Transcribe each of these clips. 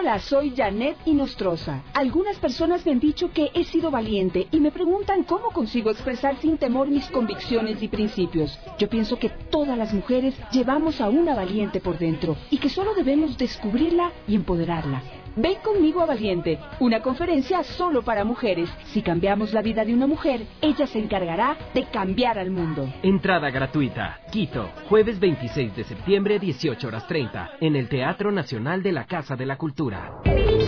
Hola, soy Janet Inostroza. Algunas personas me han dicho que he sido valiente y me preguntan cómo consigo expresar sin temor mis convicciones y principios. Yo pienso que todas las mujeres llevamos a una valiente por dentro y que solo debemos descubrirla y empoderarla. Ven conmigo a Valiente, una conferencia solo para mujeres. Si cambiamos la vida de una mujer, ella se encargará de cambiar al mundo. Entrada gratuita. Quito, jueves 26 de septiembre, 18:30, en el Teatro Nacional de la Casa de la Cultura.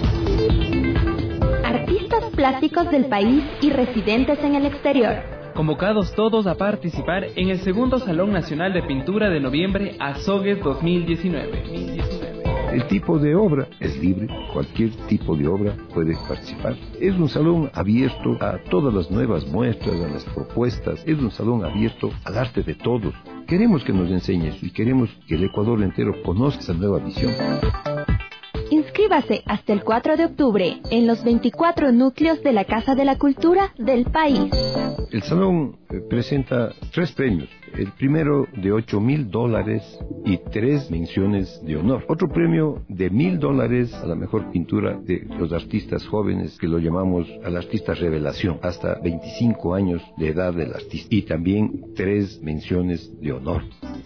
Artistas plásticos del país y residentes en el exterior. Convocados todos a participar en el segundo Salón Nacional de Pintura de noviembre Azogues 2019. El tipo de obra es libre, cualquier tipo de obra puede participar. Es un salón abierto a todas las nuevas muestras, a las propuestas. Es un salón abierto al arte de todos. Queremos que nos enseñes y queremos que el Ecuador entero conozca esa nueva visión. Inscríbase hasta el 4 de octubre en los 24 núcleos de la Casa de la Cultura del país. El salón presenta 3 premios. El primero de $8,000 y 3 menciones de honor. Otro premio de $1,000 a la mejor pintura de los artistas jóvenes, que lo llamamos al artista revelación, hasta 25 años de edad del artista. Y también 3 menciones de honor.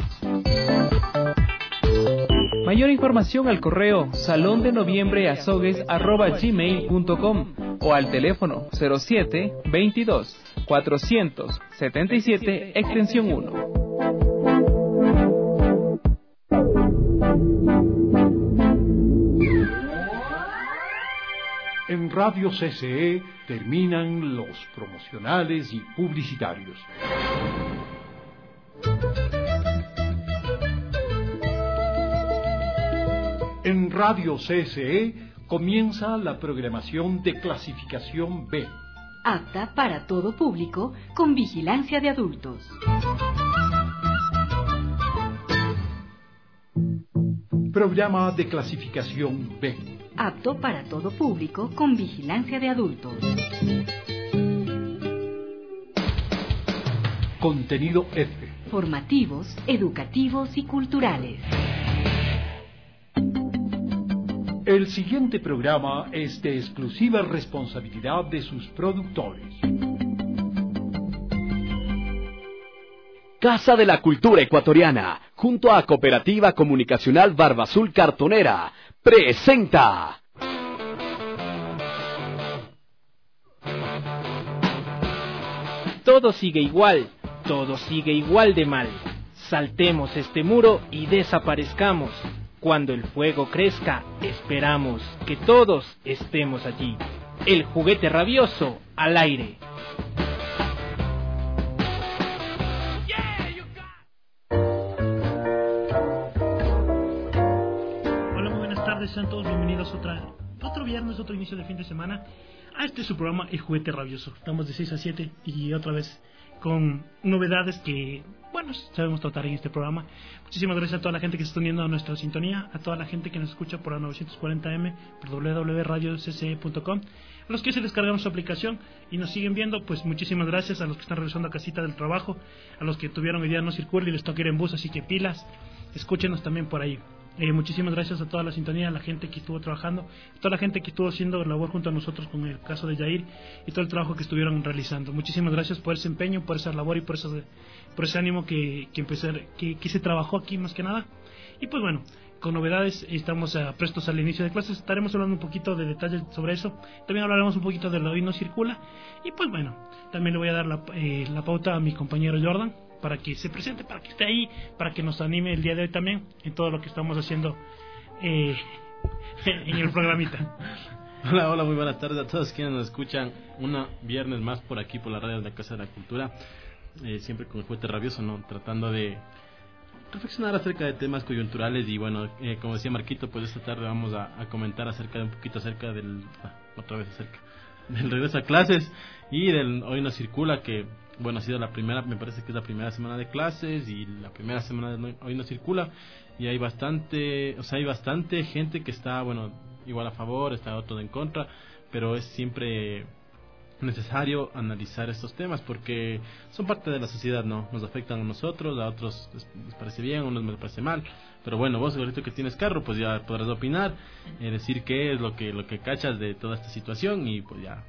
Mayor información al correo salondenoviembreazogues@gmail.com o al teléfono 07 22 477 extensión 1. En Radio CCE terminan los promocionales y publicitarios. En Radio CCE comienza la programación de clasificación B. Apta para todo público, con vigilancia de adultos. Programa de clasificación B. Apto para todo público, con vigilancia de adultos. Contenido F. Formativos, educativos y culturales. El siguiente programa es de exclusiva responsabilidad de sus productores. Casa de la Cultura Ecuatoriana, junto a Cooperativa Comunicacional Barba Azul Cartonera, presenta... Todo sigue igual de mal. Saltemos este muro y desaparezcamos. Cuando el fuego crezca, esperamos que todos estemos allí. El juguete rabioso al aire. Hola, muy buenas tardes, sean todos bienvenidos otro viernes, otro inicio de fin de semana a este su programa El Juguete Rabioso. Estamos de 6 a 7 y otra vez con novedades que, bueno, sabemos tratar en este programa. Muchísimas gracias a toda la gente que se está uniendo a nuestra sintonía, a toda la gente que nos escucha por la 940M, por www.radiocce.com, a los que se descargaron su aplicación y nos siguen viendo, pues muchísimas gracias. A los que están regresando a casita del trabajo, a los que tuvieron hoy día no circular y les toca ir en bus, así que pilas, escúchenos también por ahí. Muchísimas gracias a toda la sintonía, a la gente que estuvo trabajando, a toda la gente que estuvo haciendo labor junto a nosotros con el caso de Yair y todo el trabajo que estuvieron realizando. Muchísimas gracias por ese empeño, por esa labor y por ese ánimo que se trabajó aquí más que nada. Y pues bueno, con novedades, estamos prestos al inicio de clases, estaremos hablando un poquito de detalles sobre eso, también hablaremos un poquito de lo Hoy No Circula, y pues bueno, también le voy a dar la pauta a mi compañero Jordan, para que se presente, para que esté ahí, para que nos anime el día de hoy también en todo lo que estamos haciendo en el programita. Hola, muy buenas tardes a todos quienes nos escuchan un viernes más por aquí, por la radio de la Casa de la Cultura, siempre con el juguete rabioso, ¿no? Tratando de reflexionar acerca de temas coyunturales y bueno, como decía Marquito, pues esta tarde vamos a comentar un poquito acerca del regreso a clases y del Hoy No Circula, que bueno, ha sido la primera, me parece que es la primera semana de clases y la primera semana de Hoy No Circula, y hay bastante gente que está, bueno, igual a favor, está otro en contra, pero es siempre necesario analizar estos temas porque son parte de la sociedad, ¿no? Nos afectan a nosotros, a otros les parece bien, a unos les parece mal, pero bueno, vos ahorita que tienes carro pues ya podrás opinar, decir qué es lo que cachas de toda esta situación y pues ya.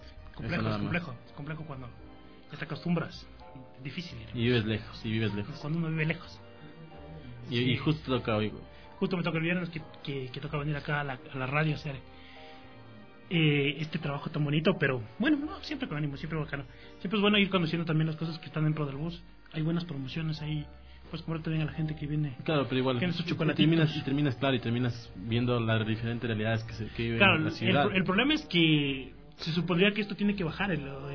Es complejo cuando ya te acostumbras, difícil. Y vives lejos. Cuando uno vive lejos. Y justo toca hoy. Justo me toca el viernes que toca venir acá a la radio a hacer este trabajo tan bonito, pero bueno, no, siempre que venimos, siempre bacano. Siempre es bueno ir conociendo también las cosas que están dentro del bus. Hay buenas promociones ahí, pues como también a la gente que viene. Claro, pero igual terminas viendo las diferentes realidades que viven en la ciudad. El problema es que se supondría que esto tiene que bajar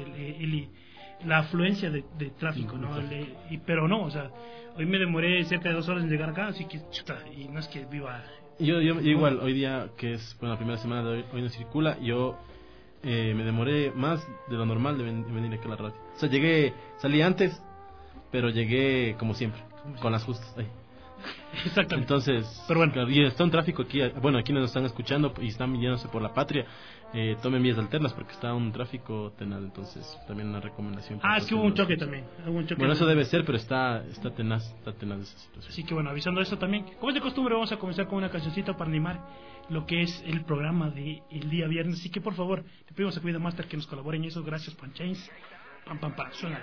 la afluencia de tráfico, ¿no? Pero no, o sea, hoy me demoré cerca de 2 horas en llegar acá, así que chuta, y no es que viva. Yo igual, hoy día, que es la primera semana de hoy no circula, yo me demoré más de lo normal de venir aquí a la radio. O sea, salí antes, pero llegué como siempre, con las justas ahí. Exactamente. Entonces, pero bueno, y está un tráfico aquí, bueno, aquí nos están escuchando y están yéndose por la patria, tomen vías alternas porque está un tráfico tenaz, entonces también una recomendación. Es que hubo un choque también. Bueno, eso debe ser, pero está tenaz esa situación. Así que bueno, avisando eso también, como es de costumbre, vamos a comenzar con una cancioncita para animar lo que es el programa de el día viernes, así que por favor, le pedimos a Cuida Master que nos colaboren en eso. Gracias, Panchains. Pam, pam, pam, suénala.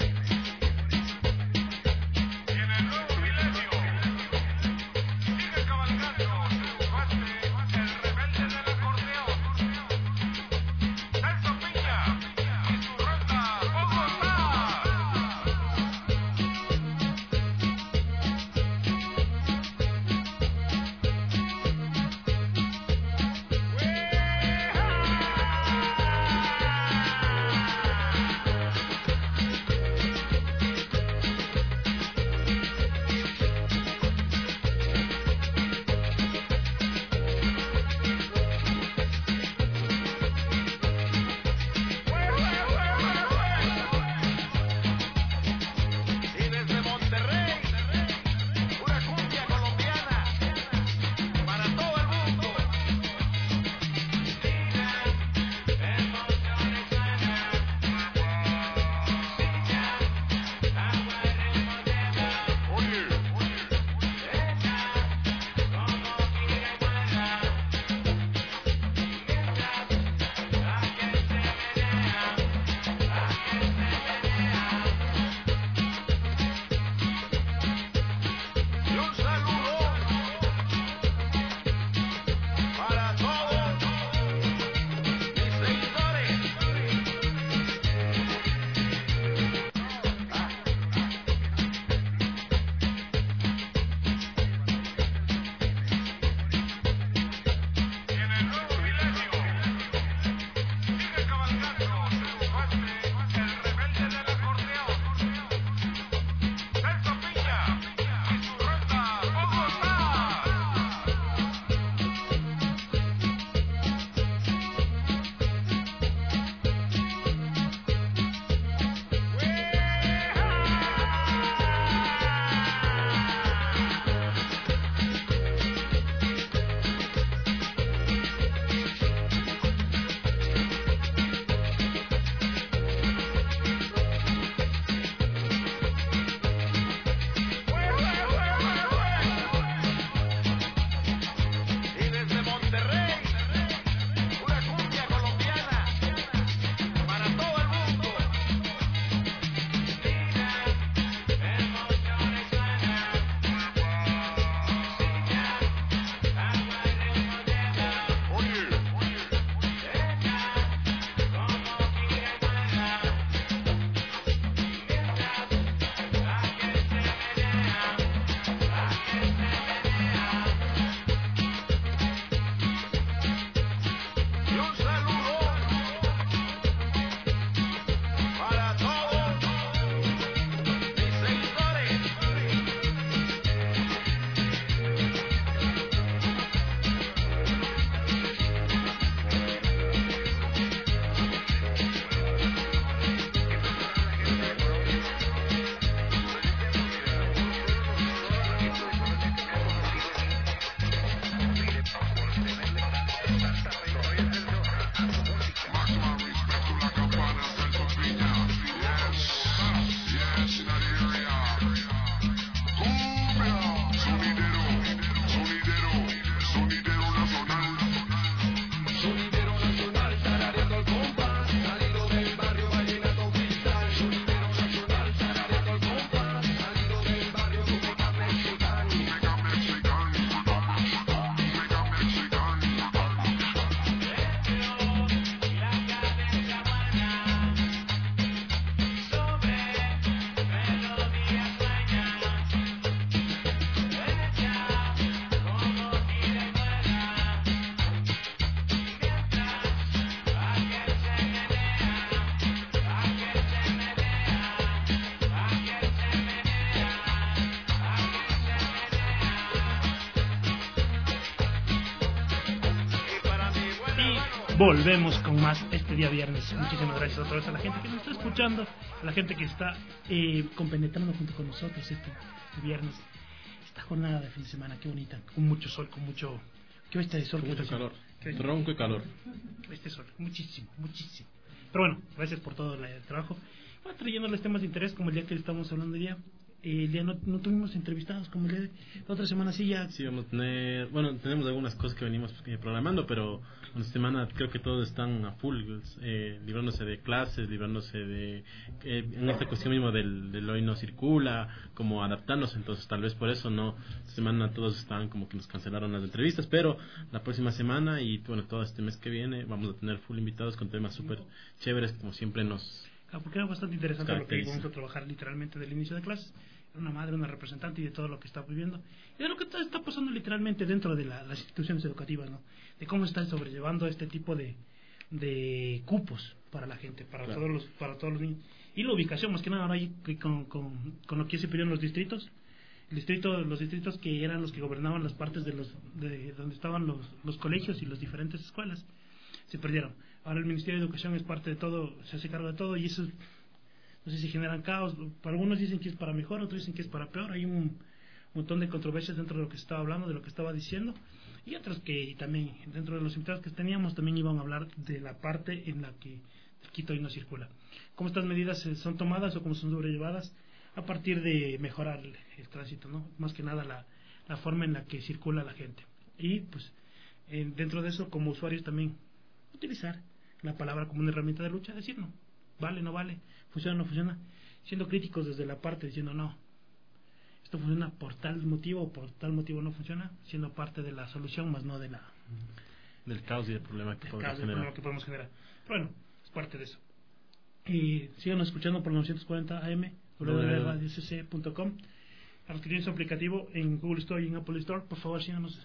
En el nuevo milenio, sigue volvemos con más este día viernes. Muchísimas gracias otra vez a la gente que nos está escuchando, a la gente que está compenetrando junto con nosotros este viernes. Esta jornada de fin de semana, qué bonita, con mucho sol, con mucho... ¿Qué este de sol? Con mucho calor, tronco y calor. Este sol, muchísimo. Pero bueno, gracias por todo el trabajo. Bueno, trayéndoles temas de interés como el día que estamos hablando hoy día. El día no tuvimos entrevistados como el día de la otra semana sí vamos a tener, tenemos algunas cosas que venimos programando, pero esta semana creo que todos están a full, librándose de clases, librándose de en esta cuestión mismo del hoy no circula, como adaptándose. Entonces tal vez por eso esta semana todos están como que nos cancelaron las entrevistas, pero la próxima semana y todo este mes que viene vamos a tener full invitados con temas súper chéveres, como siempre porque era bastante interesante lo que vamos a trabajar literalmente del inicio de clases. Era una madre, una representante y de todo lo que está viviendo y de lo que está pasando literalmente dentro de las instituciones educativas, ¿no? De cómo están sobrellevando este tipo de cupos para la gente, para todos los niños, y la ubicación más que nada ahora ahí con lo que se pidió en los distritos. Los distritos que eran los que gobernaban las partes de donde estaban los colegios y las diferentes escuelas se perdieron. Ahora el Ministerio de Educación es parte de todo, se hace cargo de todo, y eso no sé si generan caos. Para algunos dicen que es para mejor, otros dicen que es para peor. Hay un montón de controversias dentro de lo que se estaba hablando, de lo que estaba diciendo, y otros que también dentro de los invitados que teníamos también iban a hablar de la parte en la que el Quito hoy no circula, cómo estas medidas son tomadas o cómo son sobrellevadas a partir de mejorar el tránsito, ¿no? Más que nada la forma en la que circula la gente, y pues dentro de eso como usuarios también utilizar la palabra como una herramienta de lucha, decir no vale, no vale, funciona, no funciona, siendo críticos desde la parte, diciendo no, esto funciona por tal motivo o por tal motivo no funciona, siendo parte de la solución más no de del caos y del problema que podemos generar. Pero bueno, es parte de eso. Y síganos escuchando por 940 AM www.radiocc.com. A los que tienen su aplicativo en Google Store y en Apple Store, por favor síganos.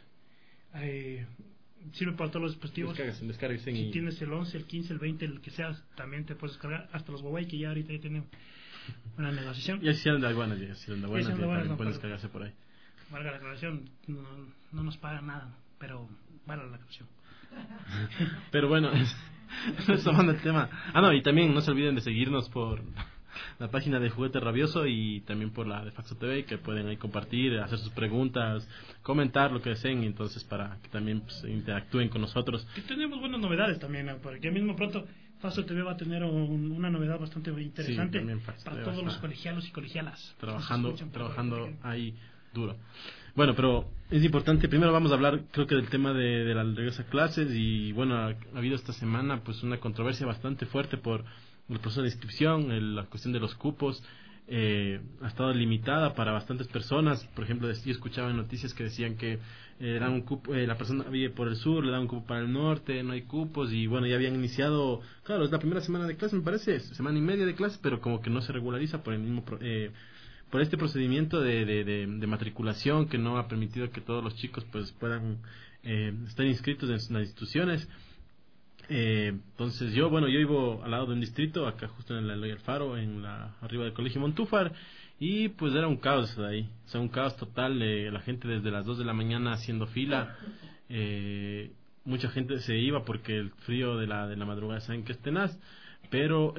Sirve para todos los dispositivos. Descárguense. Si tienes el 11, el 15, el 20, el que sea, también te puedes descargar. Hasta los Huawei, que ya ahorita ya tienen una negociación. Ya hicieron de aduanas, también pueden descargarse por ahí. Valga la aclaración, no nos pagan nada, pero vale la aclaración. Pero bueno, tomando el tema. Y también no se olviden de seguirnos por la página de Juguete Rabioso y también por la de Faxo TV, que pueden ahí compartir, hacer sus preguntas, comentar lo que deseen, entonces para que también interactúen con nosotros. Y tenemos buenas novedades también, porque ya mismo pronto Faxo TV va a tener una novedad bastante interesante para todos los colegialos y colegialas. Trabajando ahí duro. Bueno, pero es importante, primero vamos a hablar creo que del tema de la regreso a clases, y bueno, ha habido esta semana pues una controversia bastante fuerte por el proceso de inscripción, la cuestión de los cupos. Ha estado limitada para bastantes personas. Por ejemplo, yo escuchaba en noticias que decían que dan un cupo, la persona vive por el sur, le dan un cupo para el norte, no hay cupos, y bueno, ya habían iniciado, claro, es la primera semana de clase, me parece, semana y media de clase, pero como que no se regulariza por el mismo por este procedimiento de matriculación, que no ha permitido que todos los chicos pues puedan estar inscritos en las instituciones. Entonces yo vivo al lado de un distrito, acá justo en la Eloy Alfaro, arriba del Colegio Montúfar, y pues era un caos ahí, o sea, un caos total, la gente desde las 2 de la mañana haciendo fila, mucha gente se iba porque el frío de la madrugada saben que es tenaz, pero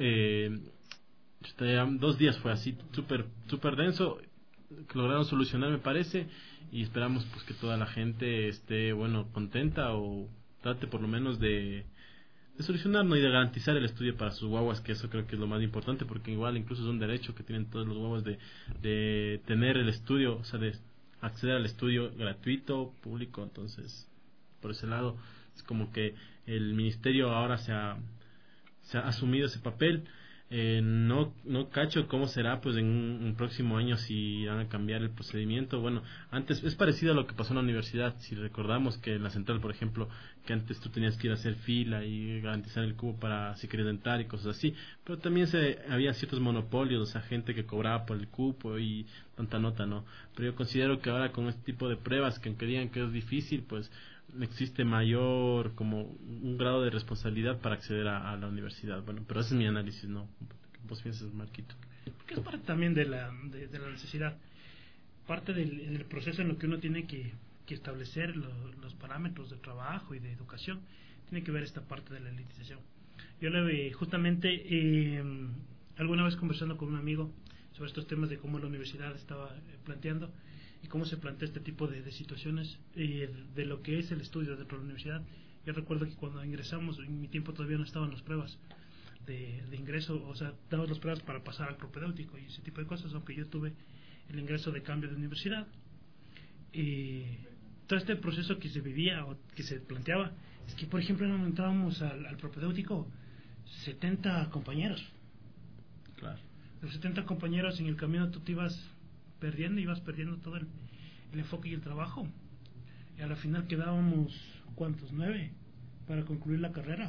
2 días fue así, súper denso. Lograron solucionar, me parece, y esperamos pues que toda la gente esté contenta, o trate por lo menos de solucionar, ¿no? Y de garantizar el estudio para sus guaguas, que eso creo que es lo más importante, porque igual incluso es un derecho que tienen todos los guaguas de tener el estudio, o sea, de acceder al estudio gratuito, público. Entonces por ese lado es como que el ministerio ahora se ha asumido ese papel. No cacho cómo será pues en un próximo año, si van a cambiar el procedimiento. Bueno, antes es parecido a lo que pasó en la universidad. Si recordamos que en la central, por ejemplo, que antes tú tenías que ir a hacer fila y garantizar el cubo para si querías entrar y cosas así, pero también había ciertos monopolios, o sea, gente que cobraba por el cupo y tanta nota, ¿no? Pero yo considero que ahora con este tipo de pruebas, que aunque digan que es difícil, pues existe mayor como un grado de responsabilidad para acceder a la universidad. Bueno, pero ese es mi análisis, ¿no? ¿Qué vos piensas, Marquito? Porque es parte también de la necesidad, parte del proceso en lo que uno tiene que que establecer los parámetros de trabajo y de educación, tiene que ver esta parte de la elitización. Yo justamente alguna vez conversando con un amigo sobre estos temas de cómo la universidad estaba planteando y cómo se plantea este tipo de situaciones de lo que es el estudio dentro de la universidad. Yo recuerdo que cuando ingresamos, en mi tiempo todavía no estaban las pruebas de ingreso, o sea, damos las pruebas para pasar al propedéutico y ese tipo de cosas, aunque yo tuve el ingreso de cambio de universidad. Todo este proceso que se vivía o que se planteaba es que, por ejemplo, no entrábamos al propedéutico 70 compañeros. Claro. Los 70 compañeros, en el camino tú te ibas perdiendo todo el enfoque y el trabajo. Y a la final quedábamos, ¿cuántos? 9 para concluir la carrera.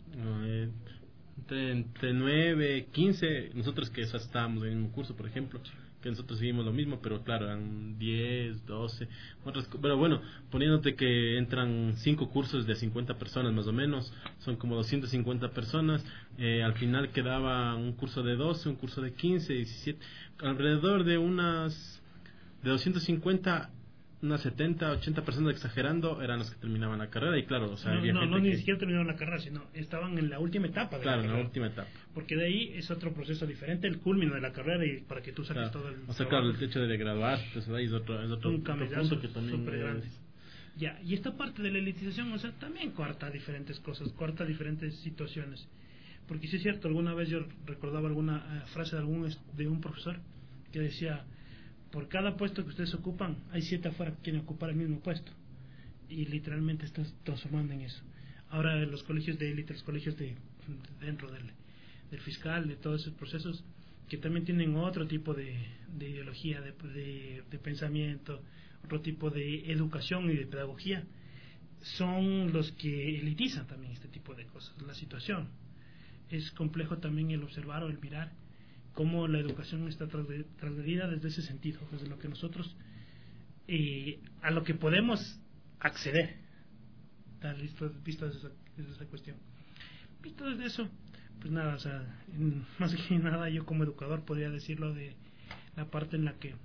Entre 9, 15, nosotros que estábamos en el mismo curso, por ejemplo, que nosotros seguimos lo mismo, pero claro, eran 10, 12, pero bueno, poniéndote que entran 5 cursos de 50 personas más o menos, son como 250 personas, al final quedaba un curso de 12, un curso de 15, 17, alrededor de de 250, unas 70, 80 personas, exagerando, eran los que terminaban la carrera. Y claro, o sea, ni siquiera terminaron la carrera, sino estaban en la última etapa de la carrera. En la última etapa. Porque de ahí es otro proceso diferente, el culmino de la carrera, y para que tú saques todo el o sea, claro, el hecho de graduarte, pues ahí es otro punto que también súper grande. Ya, y esta parte de la elitización, o sea, también corta diferentes cosas, corta diferentes situaciones. Porque sí es cierto, alguna vez yo recordaba alguna frase de un profesor que decía: por cada puesto que ustedes ocupan, hay 7 afuera que quieren ocupar el mismo puesto. Y literalmente estás transformando en eso. Ahora los colegios de élite, los colegios dentro del fiscal, de todos esos procesos, que también tienen otro tipo de ideología, de pensamiento, otro tipo de educación y de pedagogía, son los que elitizan también este tipo de cosas. La situación es complejo también el observar o el mirar cómo la educación está transgredida desde ese sentido, desde lo que nosotros a lo que podemos acceder, visto desde esa cuestión. Visto desde eso, pues nada, o sea, más que nada yo como educador podría decirlo de la parte en la que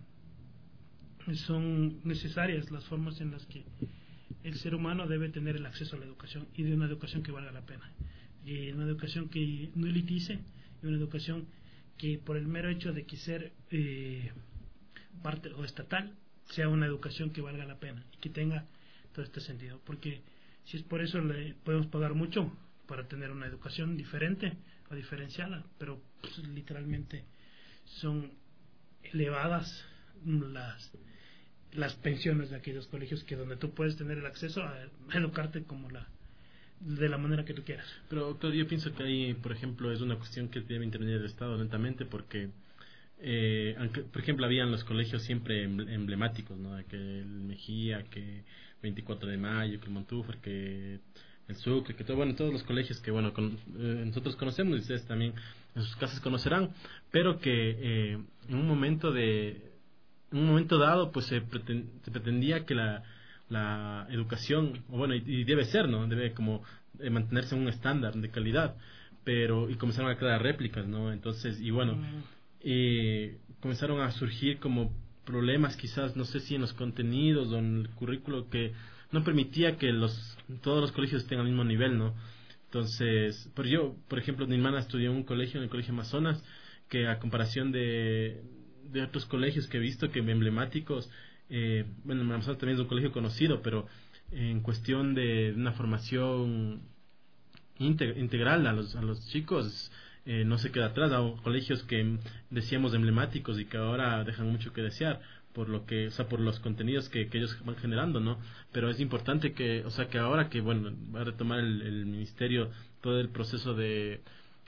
son necesarias las formas en las que el ser humano debe tener el acceso a la educación, y de una educación que valga la pena, y una educación que no elitice, y una educación que por el mero hecho de que ser parte o estatal sea una educación que valga la pena y que tenga todo este sentido. Porque si es por eso, le podemos pagar mucho para tener una educación diferente o diferenciada, pero pues, literalmente son elevadas las pensiones de aquellos colegios que donde tú puedes tener el acceso a educarte como de la manera que tú quieras. Pero claro, yo pienso que ahí, por ejemplo, es una cuestión que debe intervenir el Estado lentamente, porque aunque, por ejemplo, habían los colegios siempre emblemáticos, ¿no? Que el Mejía, que 24 de Mayo, que el Montúfar, que el Sucre, que todos los colegios que nosotros conocemos y ustedes también en sus casas conocerán, pero que en un momento dado pues se pretendía que la educación, y debe ser, ¿no? Debe como mantenerse en un estándar de calidad, y comenzaron a crear réplicas, ¿no? Entonces, comenzaron a surgir como problemas, quizás, no sé si en los contenidos o en el currículo, que no permitía que todos los colegios estén al mismo nivel, ¿no? Entonces, pero yo, por ejemplo, mi hermana estudió en un colegio, en el Colegio Amazonas, que a comparación de otros colegios que he visto, que emblemáticos, Amazonas también es un colegio conocido, pero en cuestión de una formación integral a los chicos, no se queda atrás. Hay colegios que decíamos emblemáticos y que ahora dejan mucho que desear por los contenidos que ellos van generando, ¿no? Pero es importante que ahora que va a retomar el ministerio todo el proceso de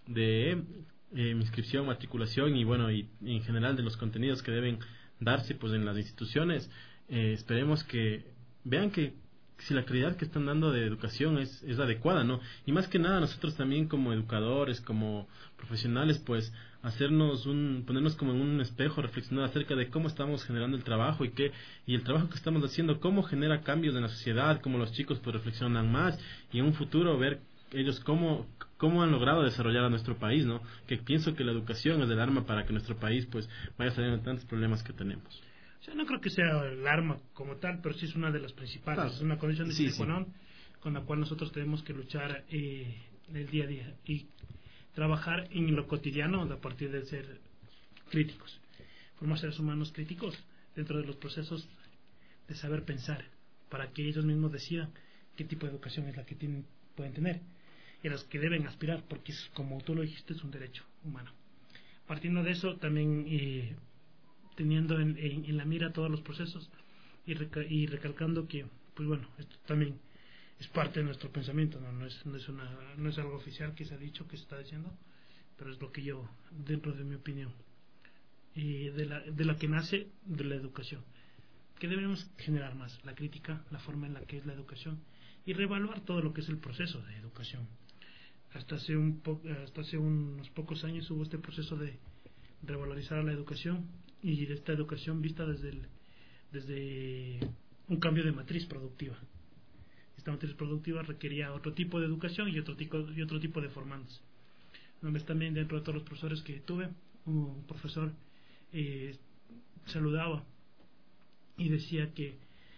inscripción, matriculación y en general de los contenidos que deben darse pues en las instituciones, esperemos que vean que si la calidad que están dando de educación es adecuada, ¿no? Y más que nada nosotros también como educadores, como profesionales, pues ponernos como en un espejo, reflexionar acerca de cómo estamos generando el trabajo y el trabajo que estamos haciendo, cómo genera cambios en la sociedad, cómo los chicos pues reflexionan más, y en un futuro ver ellos cómo han logrado desarrollar a nuestro país, ¿no? Que pienso que la educación es el arma para que nuestro país pues vaya saliendo de tantos problemas que tenemos. O sea, no creo que sea el arma como tal, pero sí es una de las principales. Es una condición de sine qua non con la cual nosotros tenemos que luchar el día a día y trabajar en lo cotidiano a partir de ser críticos. Formar seres humanos críticos dentro de los procesos de saber pensar, para que ellos mismos decidan qué tipo de educación es la que pueden tener y a las que deben aspirar, porque es, como tú lo dijiste, es un derecho humano. Partiendo de eso, también teniendo en la mira todos los procesos y recalcando que, pues bueno, esto también es parte de nuestro pensamiento, no es algo oficial que se ha dicho, que se está diciendo, pero es lo que yo, dentro de mi opinión, de la que nace de la educación, que debemos generar más la crítica, la forma en la que es la educación y reevaluar todo lo que es el proceso de educación. Hasta hace unos pocos años hubo este proceso de revalorizar la educación y esta educación vista desde un cambio de matriz productiva. Esta matriz productiva requería otro tipo de educación y otro tipo de formandos. Una vez también, dentro de todos los profesores que tuve, un profesor saludaba y decía que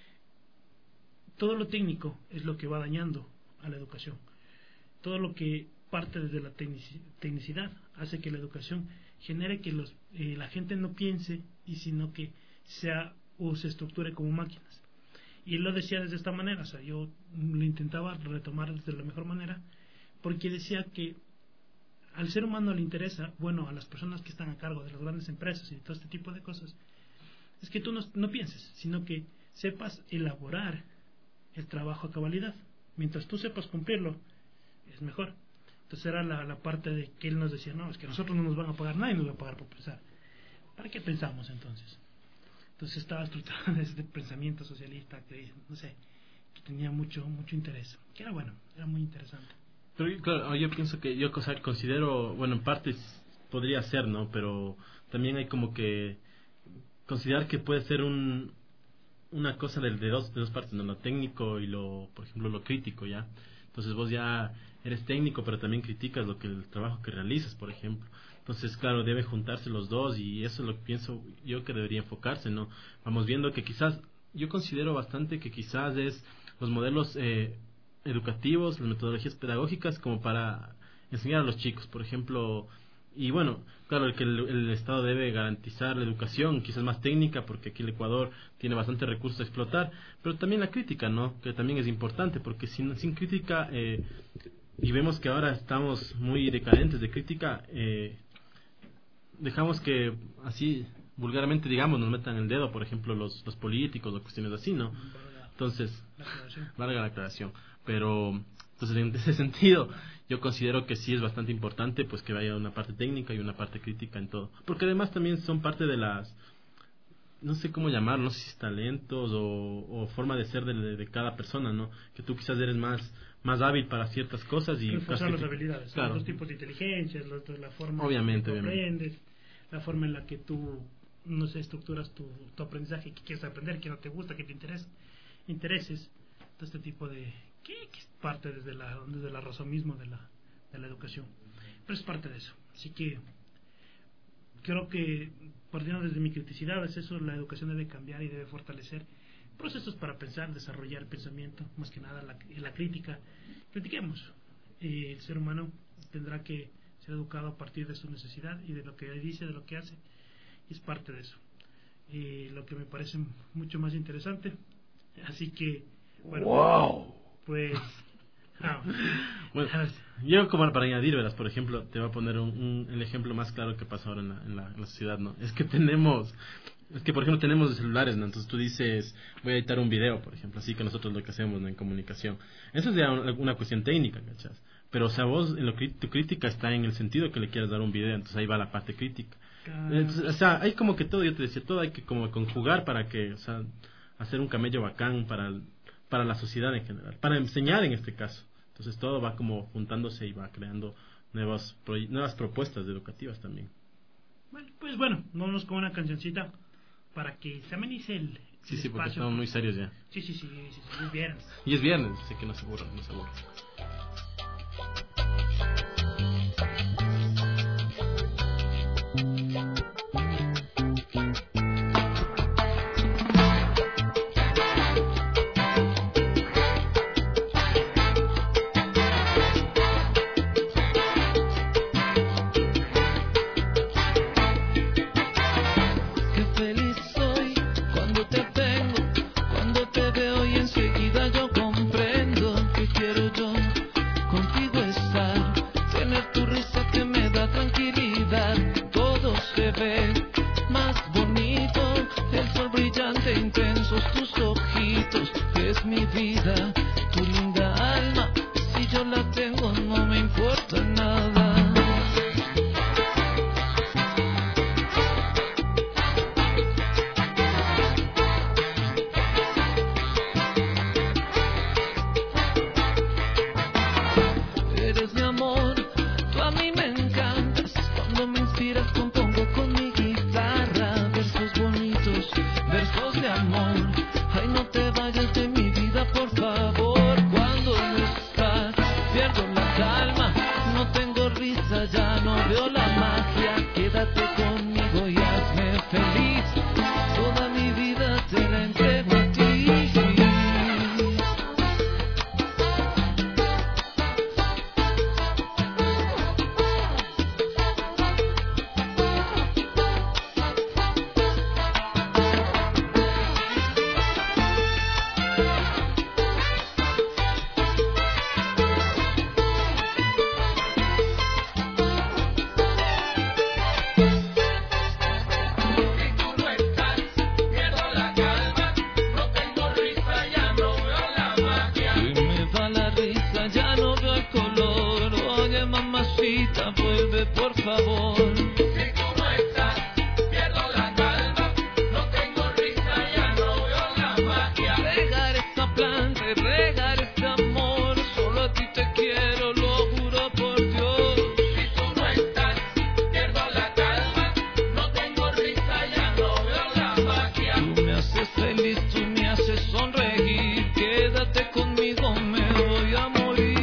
todo lo técnico es lo que va dañando a la educación. Todo lo que parte desde la tecnicidad hace que la educación genere que la gente no piense, y sino que se estructure como máquinas. Y él lo decía desde esta manera, o sea, yo lo intentaba retomar desde la mejor manera, porque decía que al ser humano le interesa, bueno, a las personas que están a cargo de las grandes empresas y todo este tipo de cosas, es que tú no pienses, sino que sepas elaborar el trabajo a cabalidad. Mientras tú sepas cumplirlo, es mejor. Entonces era la parte de que él nos decía, no, es que nosotros no nos van a pagar, nadie nos va a pagar por pensar. ¿Para qué pensamos entonces? Entonces estaba estructurado desde este pensamiento socialista que, no sé, que tenía mucho interés, que era bueno, era muy interesante. Pero claro, yo pienso que yo considero, bueno, en parte podría ser, ¿no? Pero también hay como que considerar que puede ser una cosa de dos partes, ¿no? Lo técnico y por ejemplo, lo crítico, ¿ya? Entonces vos ya eres técnico, pero también criticas el trabajo que realizas, por ejemplo. Entonces, claro, debe juntarse los dos, y eso es lo que pienso yo que debería enfocarse, ¿no? Vamos viendo que quizás, yo considero bastante que quizás es los modelos educativos, las metodologías pedagógicas como para enseñar a los chicos, por ejemplo. Y bueno, claro, que el Estado debe garantizar la educación, quizás más técnica, porque aquí el Ecuador tiene bastantes recursos a explotar, pero también la crítica, ¿no? Que también es importante, porque sin crítica, y vemos que ahora estamos muy decadentes de crítica, dejamos que, así vulgarmente digamos, nos metan el dedo, por ejemplo, los políticos o cuestiones así, ¿no? Entonces, valga la aclaración. Pero, entonces, en ese sentido, yo considero que sí es bastante importante pues que haya una parte técnica y una parte crítica en todo, porque además también son parte de las, no sé cómo llamarlo, no sé si es talentos o forma de ser de cada persona, ¿no? Que tú quizás eres más hábil para ciertas cosas y reforzar las habilidades, claro. Los tipos de inteligencia, la forma en la que tú aprendes, la forma en la que tú, no sé, estructuras tu aprendizaje, que quieres aprender, que no te gusta, que te intereses, todo este tipo de que es parte desde la razón mismo de la educación, pero es parte de eso. Así que creo que, partiendo desde mi criticidad, es eso, la educación debe cambiar y debe fortalecer procesos para pensar, desarrollar el pensamiento, más que nada la crítica. Critiquemos. El ser humano tendrá que ser educado a partir de su necesidad y de lo que dice, de lo que hace, y es parte de eso. Lo que me parece mucho más interesante. Así que, bueno, ¡wow! Pues, bueno, yo como para añadir, verás, por ejemplo, te voy a poner el ejemplo más claro que pasa ahora en la sociedad, ¿no? Es que por ejemplo tenemos celulares, ¿no? Entonces tú dices, voy a editar un video, por ejemplo, así que nosotros lo que hacemos, ¿no? En comunicación. Eso es ya una cuestión técnica, ¿cachas? Pero, o sea, vos, tu crítica está en el sentido que le quieras dar un video, entonces ahí va la parte crítica. Entonces, o sea, hay como que todo, yo te decía, todo hay que como conjugar para que, o sea, hacer un camello bacán para la sociedad en general, para enseñar en este caso. Entonces todo va como juntándose y va creando nuevas propuestas educativas también. Bueno, pues bueno, vámonos con una cancioncita para que se amenice el Sí, espacio. porque estamos muy serios ya. Sí, es viernes. Y es viernes, así que no se aburran. tengo no me importa nada. Eres mi amor, tú a mí me encantas. Cuando me inspiras compongo con mi guitarra versos bonitos, versos de amor. Ay, no te vayas de mi vida, por favor. Cuando no estás, pierdo la calma. No tengo risa, ya no veo la magia. Quédate conmigo y hazme feliz. Toda mi vida te la entrego a ti. Vuelve por favor. Si tú no estás, pierdo la calma. No tengo risa, ya no veo la magia. Regar esta planta, regar este amor. Solo a ti te quiero, lo juro por Dios. Si tú no estás, pierdo la calma. No tengo risa, ya no veo la magia. Tú me haces feliz, tú me haces sonreír. Quédate conmigo, me voy a morir.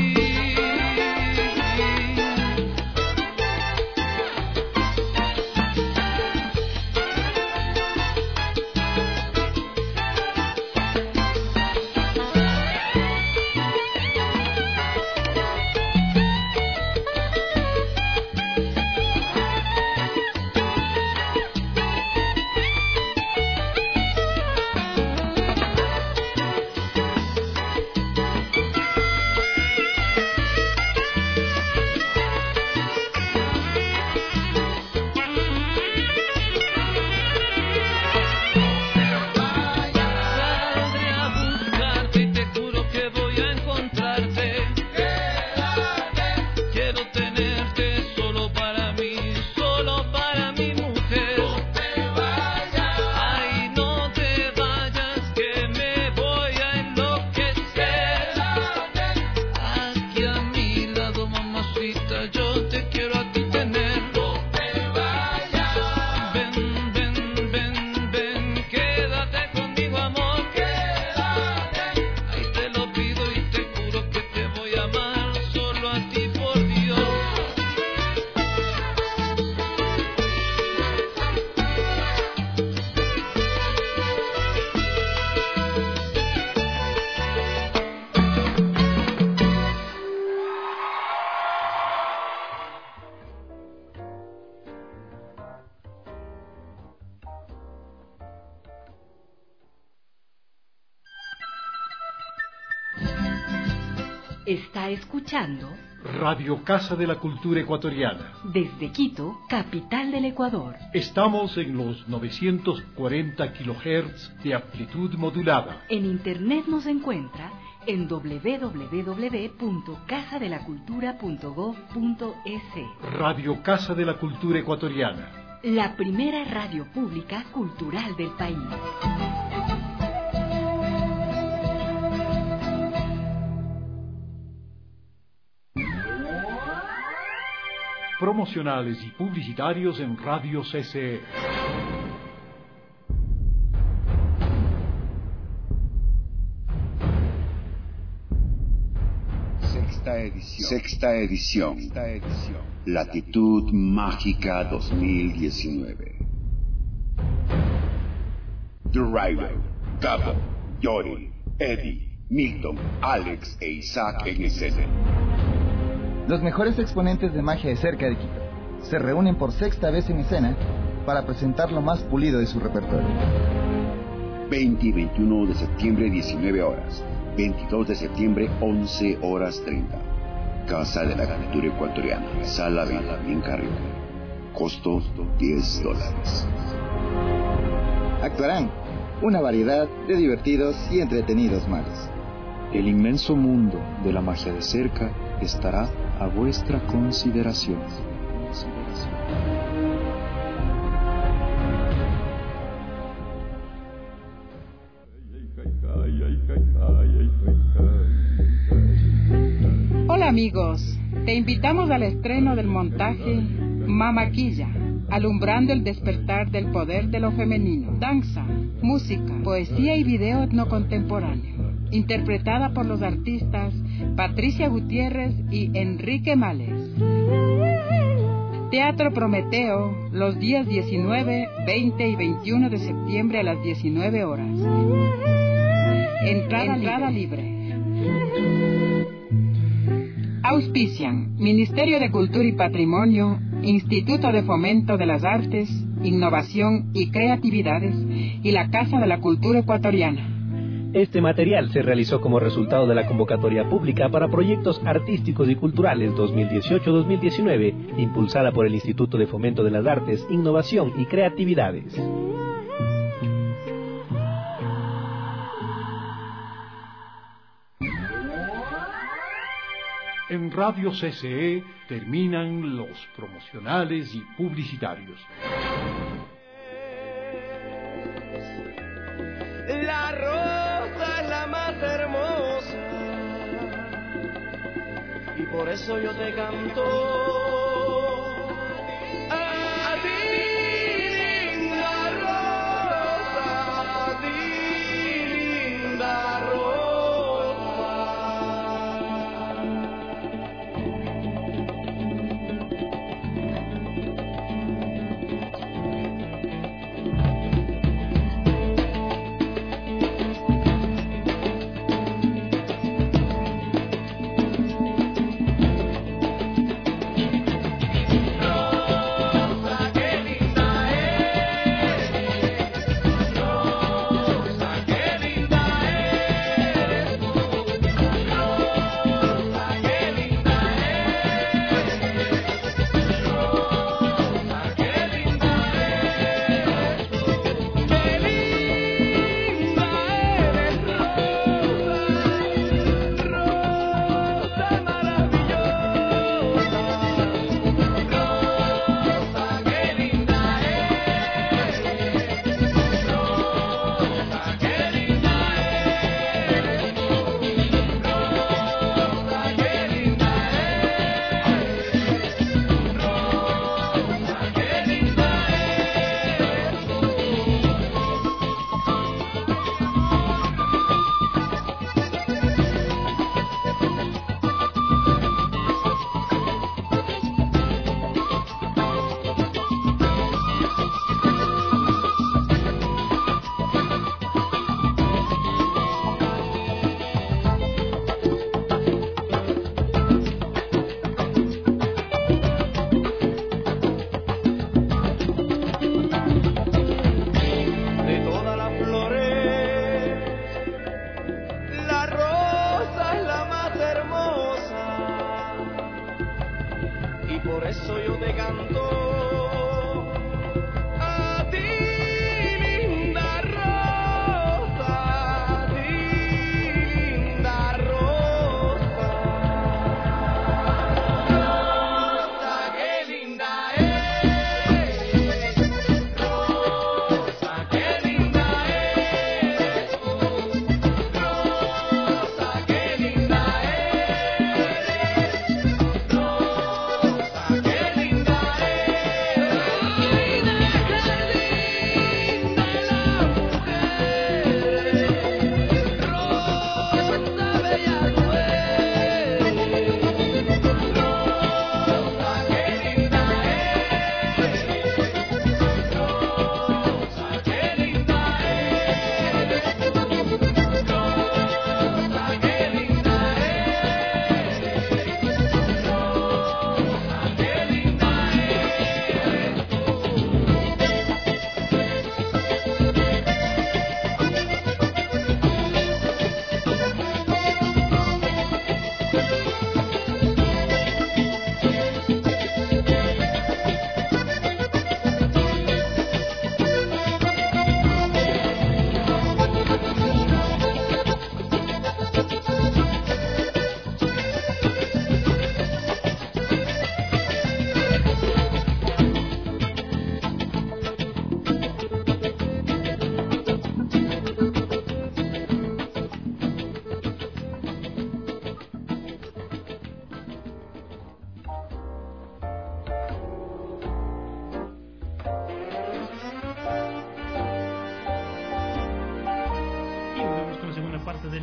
Está escuchando Radio Casa de la Cultura Ecuatoriana. Desde Quito, capital del Ecuador. Estamos en los 940 kHz de amplitud modulada. En internet nos encuentra en www.casadelacultura.gov.es. Radio Casa de la Cultura Ecuatoriana. La primera radio pública cultural del país. Promocionales y publicitarios en Radio CCE. Sexta edición. Latitud Mágica 2019. Driver, Gabo, Yori, Eddie, Milton, Alex e Isaac en escena. Los mejores exponentes de magia de cerca de Quito se reúnen por sexta vez en escena para presentar lo más pulido de su repertorio. 20 y 21 de septiembre, 19 horas. 22 de septiembre, 11 horas 30. Casa de la Cultura Ecuatoriana, Sala 20 en Carrión. Costo $10. Actuarán una variedad de divertidos y entretenidos magos. El inmenso mundo de la magia de cerca estará a vuestra consideración. Hola amigos, te invitamos al estreno del montaje Mamaquilla, alumbrando el despertar del poder de lo femenino. Danza, música, poesía y video etnocontemporáneo, interpretada por los artistas Patricia Gutiérrez y Enrique Males. Teatro Prometeo, los días 19, 20 y 21 de septiembre a las 19 horas. Entrada libre. Auspician Ministerio de Cultura y Patrimonio, Instituto de Fomento de las Artes, Innovación y Creatividades y la Casa de la Cultura Ecuatoriana. Este material se realizó como resultado de la convocatoria pública para proyectos artísticos y culturales 2018-2019, impulsada por el Instituto de Fomento de las Artes, Innovación y Creatividades. En Radio CCE terminan los promocionales y publicitarios. La rosa es la más hermosa y por eso yo te canto a ti, linda rosa, a ti, linda rosa.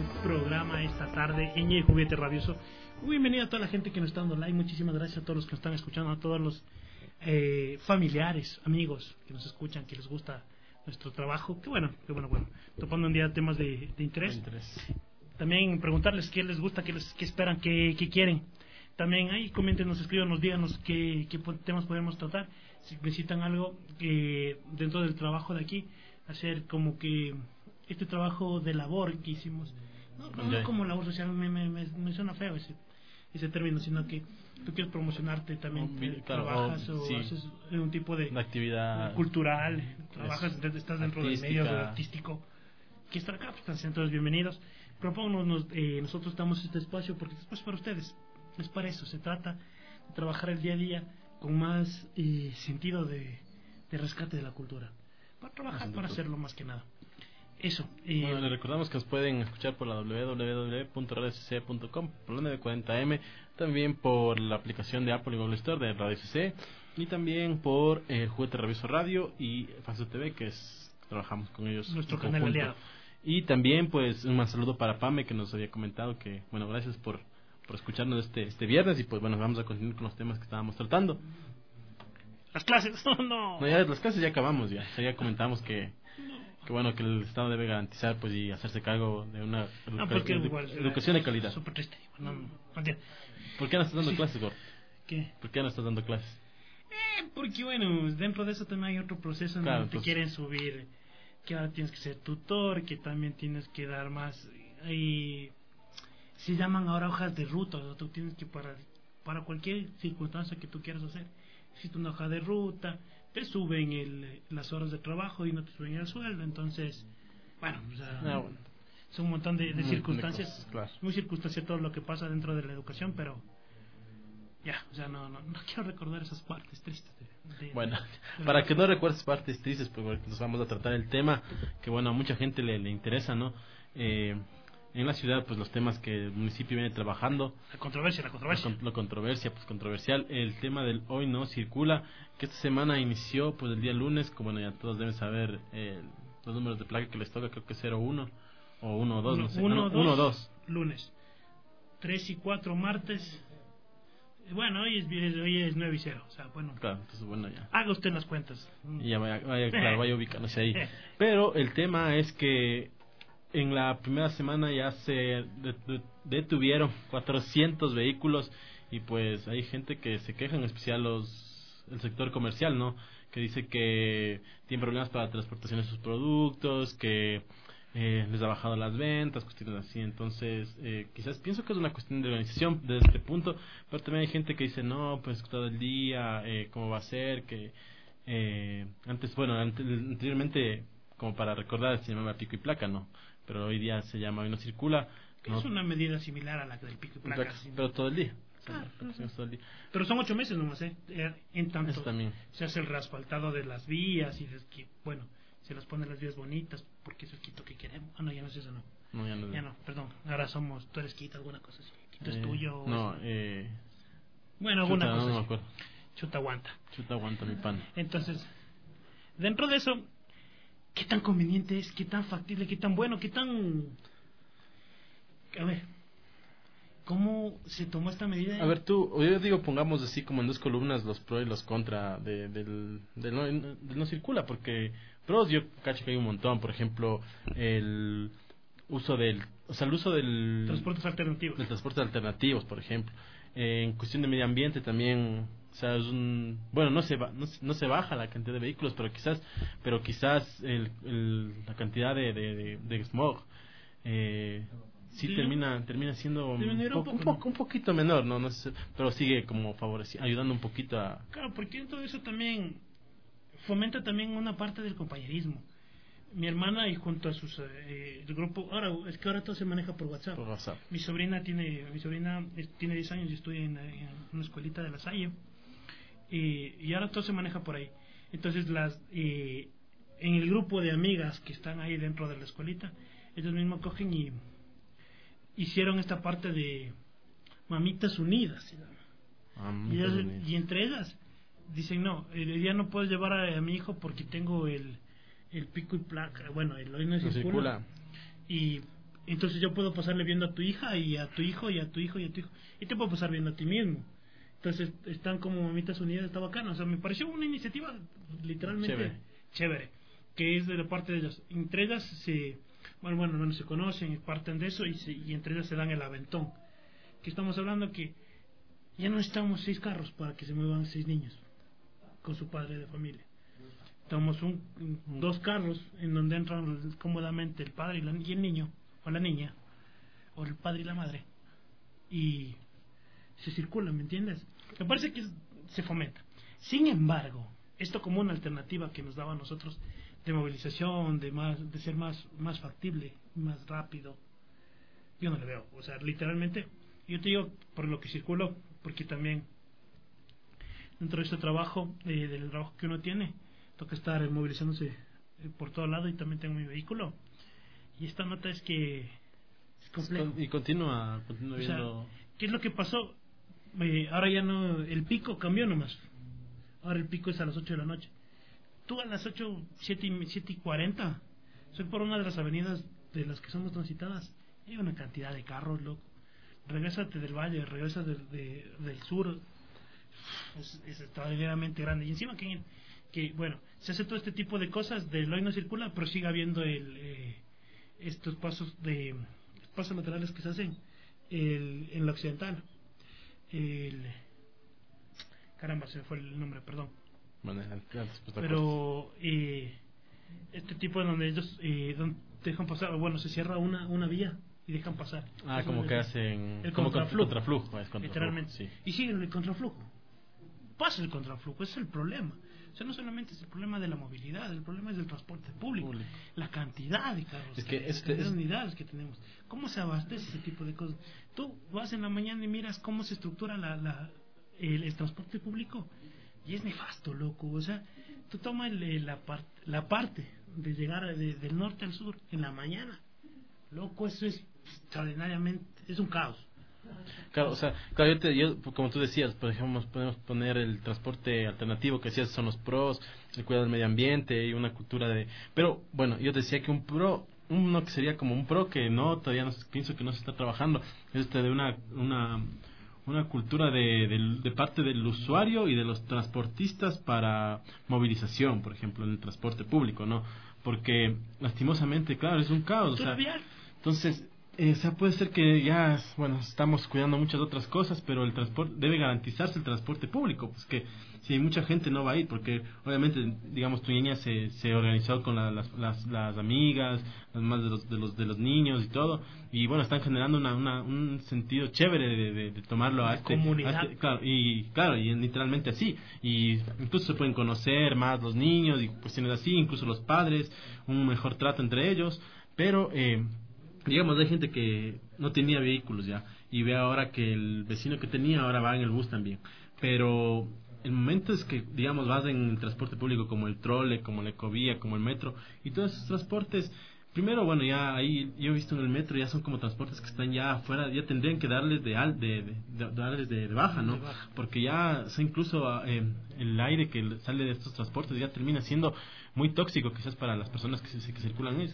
programa esta tarde en El Juguete Rabioso. Bienvenida a toda la gente que nos está dando like. Muchísimas gracias a todos los que nos están escuchando, a todos los familiares, amigos que nos escuchan, que les gusta nuestro trabajo. Qué bueno, topando un día temas de interés. También preguntarles qué les gusta, qué esperan, qué quieren. También ahí coméntenos, escríbanos, díganos qué temas podemos tratar. Si necesitan algo dentro del trabajo de aquí, hacer como que este trabajo de labor que hicimos, no como labor social, me suena feo ese término, sino que tú quieres promocionarte también, trabajas o haces un tipo de actividad cultural, trabajas, estás dentro del medio artístico, que está acá, pues están siendo todos bienvenidos. Propónganos, nosotros damos este espacio porque es espacio para ustedes, es para eso, se trata de trabajar el día a día con más sentido de rescate de la cultura, para trabajar, para hacerlo más que nada. Eso. Bueno, les recordamos que nos pueden escuchar por la www.radiocc.com, por la 940M, también por la aplicación de Apple y Google Store de Radio CC, y también por el Juguete Rabioso Radio y Faso TV, que trabajamos con ellos. Nuestro canal aliado. Y también, pues, un más saludo para Pame, que nos había comentado que, bueno, gracias por escucharnos este viernes, y pues, bueno, vamos a continuar con los temas que estábamos tratando. Las clases, no, ya las clases ya acabamos, ya comentamos que bueno, que el Estado debe garantizar, pues, y hacerse cargo de una educación de calidad. Súper triste. ¿Por qué no estás dando clases, Gor? ¿Qué? ¿Por qué no estás dando clases? Porque, bueno, dentro de eso también hay otro proceso en donde te quieren subir, que ahora tienes que ser tutor, que también tienes que dar más. Se llaman ahora hojas de ruta, o sea, tú tienes que para cualquier circunstancia que tú quieras hacer, existe una hoja de ruta. Te suben las horas de trabajo y no te suben el sueldo, entonces, bueno, o sea, son un montón de circunstancias, cosas, claro. Muy circunstancial todo lo que pasa dentro de la educación, pero ya, o sea, no quiero recordar esas partes tristes. Bueno, para que no recuerdes partes tristes, pues nos vamos a tratar el tema que, bueno, a mucha gente le interesa, ¿no? En la ciudad, pues los temas que el municipio viene trabajando. La controversia. La controversia, pues controversial. El tema del Hoy No Circula, que esta semana inició, pues el día lunes, como bueno, ya todos deben saber los números de placa que les toca, creo que 01 o 12, no sé. 1-2. Lunes. 3 y 4 martes. Bueno, hoy es 9 y 0. O sea, bueno. Claro, entonces bueno, ya. Haga usted las cuentas. Y ya vaya ubicándose ahí. Pero el tema es que en la primera semana ya se detuvieron 400 vehículos, y pues hay gente que se queja, en especial el sector comercial, ¿no? Que dice que tienen problemas para la transportación de sus productos, que les ha bajado las ventas, cuestiones así. Entonces, quizás pienso que es una cuestión de organización desde este punto, pero también hay gente que dice, no, pues todo el día, ¿cómo va a ser? Que anteriormente, como para recordar, se llamaba pico y placa, ¿no? Pero hoy día se llama Hoy No Circula. Es una medida similar a la del pico y placa. Pero todo el día. Todo el día. Pero son 8 meses nomás, en tanto se hace el reasfaltado de las vías y bueno, se las ponen las vías bonitas, porque eso es Quito que queremos. No, ya no es eso, no. Ya no, perdón. Ahora tú eres Quito, alguna cosa así. Quito es tuyo. Bueno, alguna cosa así. No me acuerdo. Chuta aguanta, mi pan. Entonces, dentro de eso, ¿qué tan conveniente es? ¿Qué tan factible? ¿Qué tan bueno? ¿Qué tan...? A ver, ¿cómo se tomó esta medida? A ver, yo digo, pongamos así como en 2 columnas los pros y los contra del no circula, porque pros yo cacho que hay un montón. Por ejemplo, el uso del transportes alternativos. De transportes alternativos, por ejemplo. En cuestión de medio ambiente también, o sea, no se baja la cantidad de vehículos, pero quizás la cantidad de smog sí termina siendo un poquito menor, no sé, pero sigue como ayudando un poquito a... Claro, porque todo eso también fomenta también una parte del compañerismo. Mi hermana, y junto a el grupo, ahora todo se maneja por WhatsApp. Mi sobrina tiene 10 años y estudia en una escuelita de La Salle, y ahora todo se maneja por ahí. Entonces en el grupo de amigas que están ahí dentro de la escuelita, ellos mismos cogen y hicieron esta parte de Mamitas Unidas, y entre ellas dicen, no, el día no puedo llevar a mi hijo porque tengo el pico y placa, bueno, el Hoy No Circula, y Entonces yo puedo pasarle viendo a tu hija y a tu hijo y a tu hijo y a tu hijo. Y te puedo pasar viendo a ti mismo. Entonces están como Mamitas Unidas, está bacano. O sea, me pareció una iniciativa literalmente chévere, que es de la parte de ellas. Entre ellas no se conocen, parten de eso y entre ellas se dan el aventón. Que estamos hablando que ya no necesitamos 6 carros para que se muevan 6 niños con su padre de familia. Estamos 2 carros en donde entran cómodamente el padre y el niño, o la niña, o el padre y la madre, y se circulan, ¿me entiendes? Me parece que se fomenta. Sin embargo, esto como una alternativa que nos daba a nosotros de movilización, de ser más factible, más rápido, yo no le veo. O sea, literalmente, yo te digo por lo que circulo, porque también dentro de este trabajo, del trabajo que uno tiene, toca estar movilizándose por todo lado, y también tengo mi vehículo, y esta nota es que es complejo. Y continúa viendo. O sea, ¿qué es lo que pasó? Ahora ya no, el pico cambió nomás. Ahora el pico es a las 8 de la noche. Tú a las 8, 7 y 40, soy por una de las avenidas de las que somos transitadas, hay una cantidad de carros, loco. Regrésate del valle, regresa del sur, es extraordinariamente grande. Y encima que bueno, se hace todo este tipo de cosas, del hoy no circula, pero sigue habiendo estos pasos laterales que se hacen en la occidental. Caramba, se me fue el nombre, perdón. Pero este tipo donde ellos dejan pasar, bueno, se cierra una vía y dejan pasar. Como que hacen el como contraflujo, literalmente, sí. Y siguen el contraflujo. Pasa el contraflujo, ese es el problema. O sea, no solamente es el problema de la movilidad, el problema es del transporte público. La cantidad de carros, las unidades que tenemos. ¿Cómo se abastece ese tipo de cosas? Tú vas en la mañana y miras cómo se estructura el transporte público, y es nefasto, loco. O sea, tú tomas la parte de llegar del norte al sur en la mañana, loco, eso es extraordinariamente, es un caos. Claro, o sea, yo como tú decías, por ejemplo, podemos poner el transporte alternativo, que decías son los pros, el cuidado del medio ambiente y una cultura pero bueno, yo decía que uno que sería como un pro que todavía pienso que no se está trabajando, es de una cultura de parte del usuario y de los transportistas para movilización, por ejemplo, en el transporte público, ¿no? Porque lastimosamente, claro, es un caos. O sea, entonces, puede ser que ya, estamos cuidando muchas otras cosas, pero el transporte debe garantizarse, el transporte público, pues que si mucha gente no va a ir, porque obviamente, digamos, tu niña se organizó con las amigas, las más de los niños y todo, y bueno, están generando un sentido chévere de tomarlo a comunidad. Claro, y literalmente así, y incluso se pueden conocer más los niños y cuestiones así, incluso los padres, un mejor trato entre ellos, pero digamos, hay gente que no tenía vehículos ya y ve ahora que el vecino que tenía ahora va en el bus también, pero el momento es que, digamos, vas en el transporte público como el trole, como la ecovía, como el metro y todos esos transportes. Primero, bueno, ya ahí yo he visto en el metro, ya son como transportes que están ya afuera, ya tendrían que darles de baja, ¿no? Porque ya incluso el aire que sale de estos transportes ya termina siendo muy tóxico quizás para las personas que circulan en ellos.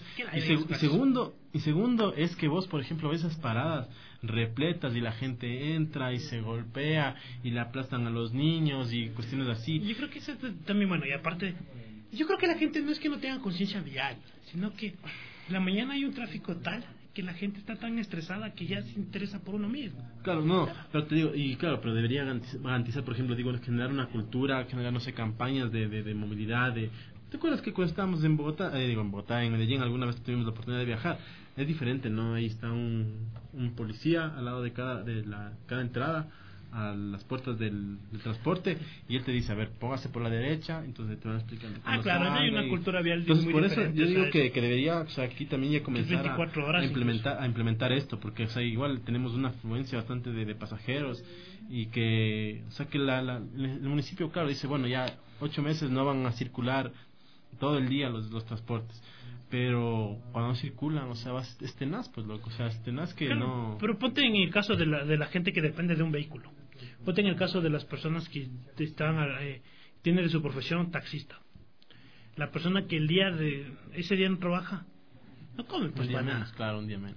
Y segundo es que vos, por ejemplo, ves esas paradas repletas y la gente entra y se golpea y le aplastan a los niños y cuestiones así. Yo creo que eso también, bueno, y aparte, yo creo que la gente no es que no tenga conciencia vial, sino que en la mañana hay un tráfico tal que la gente está tan estresada que ya se interesa por uno mismo. Claro, no, pero te digo, pero debería garantizar, por ejemplo, generar una cultura, generar, no sé, campañas de movilidad, ¿te acuerdas que cuando estábamos en Bogotá, en Medellín, alguna vez tuvimos la oportunidad de viajar? Es diferente, ¿no? Ahí está un policía al lado de cada entrada a las puertas del transporte y él te dice, a ver, póngase por la derecha, entonces te van explicando. Claro, hay una cultura vial entonces, muy por eso diferente. Yo digo que debería, o sea, aquí también ya comenzar a implementar esto, porque, o sea, igual tenemos una afluencia bastante de pasajeros y que, o sea, que el municipio, claro, dice, bueno, ya 8 meses no van a circular todo el día los transportes, pero cuando circulan, o sea, es tenaz, pues, loco, o sea, es tenaz que claro, no. Pero ponte en el caso de la gente que depende de un vehículo, ponte en el caso de las personas que tienen de su profesión taxista, la persona que ese día no trabaja, no come, pues, un día menos, claro, un día menos.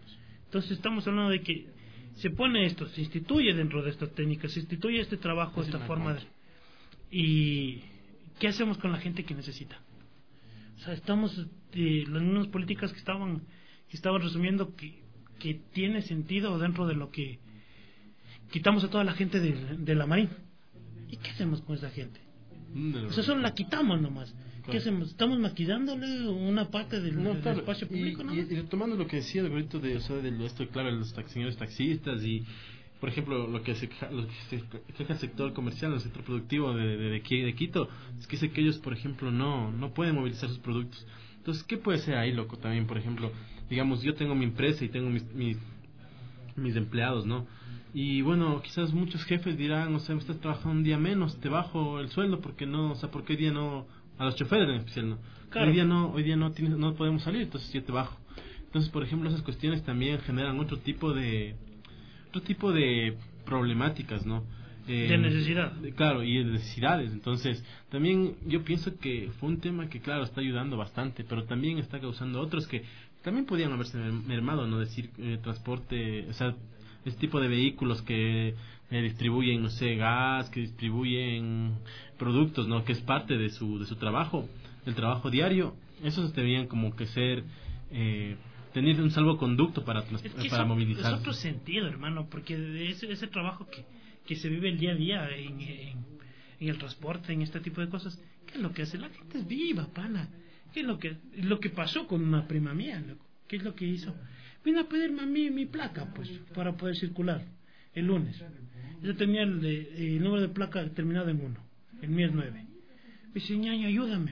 Entonces estamos hablando de que se pone esto, se instituye dentro de estas técnicas, se instituye este trabajo, esta forma de... ¿Y qué hacemos con la gente que necesita? O sea, estamos las mismas políticas que estaban resumiendo que tiene sentido dentro de lo que quitamos a toda la gente de la Marín. ¿Y qué hacemos con esa gente? O sea, solo la quitamos nomás. ¿Qué hacemos? ¿Estamos maquillándole una parte del espacio público? Y retomando lo que decía el grito de esto, claro, los señores taxistas y, por ejemplo, lo que se queja el sector comercial, el sector productivo de Quito, es que dice que ellos, por ejemplo, no pueden movilizar sus productos. Entonces, ¿qué puede ser ahí, loco? También, por ejemplo, digamos, yo tengo mi empresa y tengo mis empleados, ¿no? Y bueno, quizás muchos jefes dirán, o sea, estás trabajando un día menos, te bajo el sueldo porque no, o sea, porque hoy día no, a los choferes en especial, ¿no? Claro. Hoy día no podemos salir, entonces yo te bajo. Entonces, por ejemplo, esas cuestiones también generan otro tipo de problemáticas, ¿no? De necesidad. Claro, y de necesidades. Entonces, también yo pienso que fue un tema que, claro, está ayudando bastante, pero también está causando otros que también podían haberse mermado, ¿no? Decir, transporte, o sea, este tipo de vehículos que distribuyen, no sé, gas, que distribuyen productos, ¿no? Que es parte de su trabajo, del trabajo diario. Esos deberían como que ser... tener un salvoconducto para movilizar. Es otro sentido, hermano, porque ese trabajo que se vive el día a día en el transporte, en este tipo de cosas, ¿qué es lo que hace? La gente es viva, pana. ¿Qué es lo que pasó con una prima mía, loco? ¿Qué es lo que hizo? Vino a pedirme a mí mi placa, pues, para poder circular el lunes. Yo tenía el número de placa terminado en 1, el mío es 9. Me dice, ñaño, ayúdame.